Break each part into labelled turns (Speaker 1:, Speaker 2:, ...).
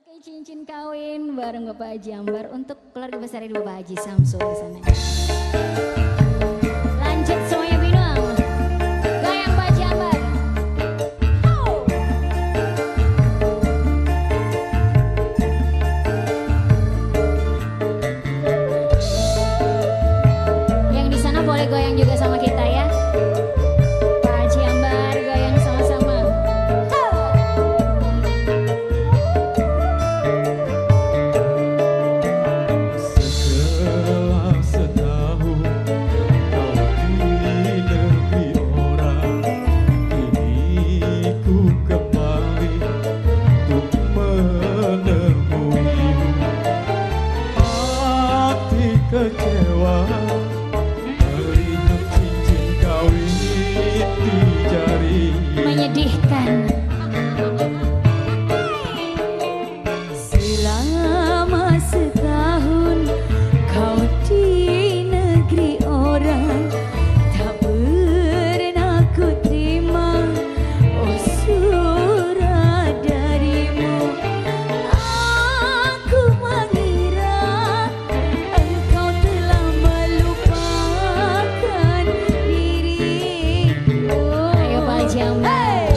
Speaker 1: Oke, cincin kawin bareng Bapak Haji Ambar untuk keluarga besar dari Bapak Haji Samsul di sana. Lanjut semuanya Binuang. Goyang Pak Haji Ambar. Oh. Yang di sana boleh goyang juga sama kita ya. Pak Haji Ambar goyang sama-sama.
Speaker 2: Kecewa melihat cincin kawin di jari.
Speaker 1: Menyedihkan.
Speaker 3: Selama setahun kau di negeri orang, tak pernah ku terima oh surat darimu. Aku mengira engkau telah melupakan diriku.
Speaker 1: Ayo Pak Haji Ambar.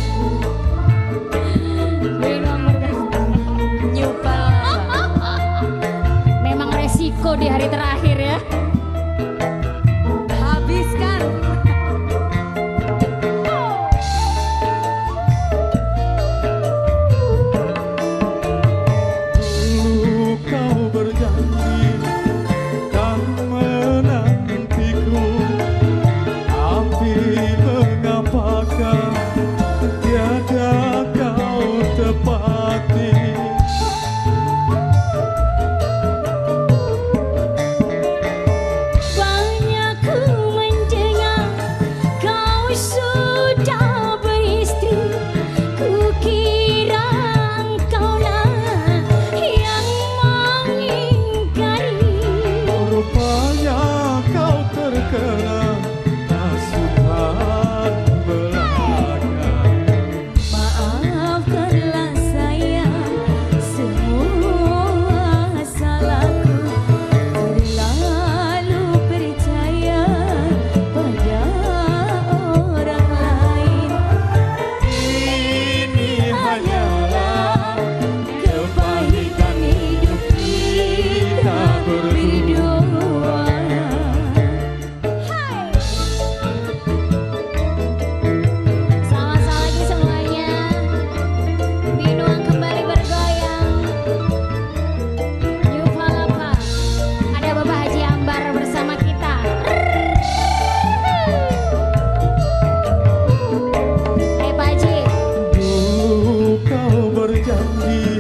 Speaker 1: Binuang
Speaker 3: Nyupal
Speaker 1: memang resiko di hari terakhir ya.
Speaker 3: habiskan.
Speaker 2: Dulu kau berjanji kan menantiku, tapi mengapakah tiada kau tepati?
Speaker 3: Banyak ku mendengar kau sudah beristri. Kukira engkaulah yang mengingkari.
Speaker 2: Rupanya kau terkena hasutan belaka.
Speaker 3: Maafkanlah sayang semua salahku, terlalu percaya pada orang lain.
Speaker 2: Ini hanyalah
Speaker 3: Kepahitan hidup kita berdua.
Speaker 1: Sama-sama lagi semuanya. Binuang kembali bergoyang. New Palapa. Ada Bapak Haji Ambar bersama kita. Hai Pak Haji.
Speaker 2: Dulu kau berjanji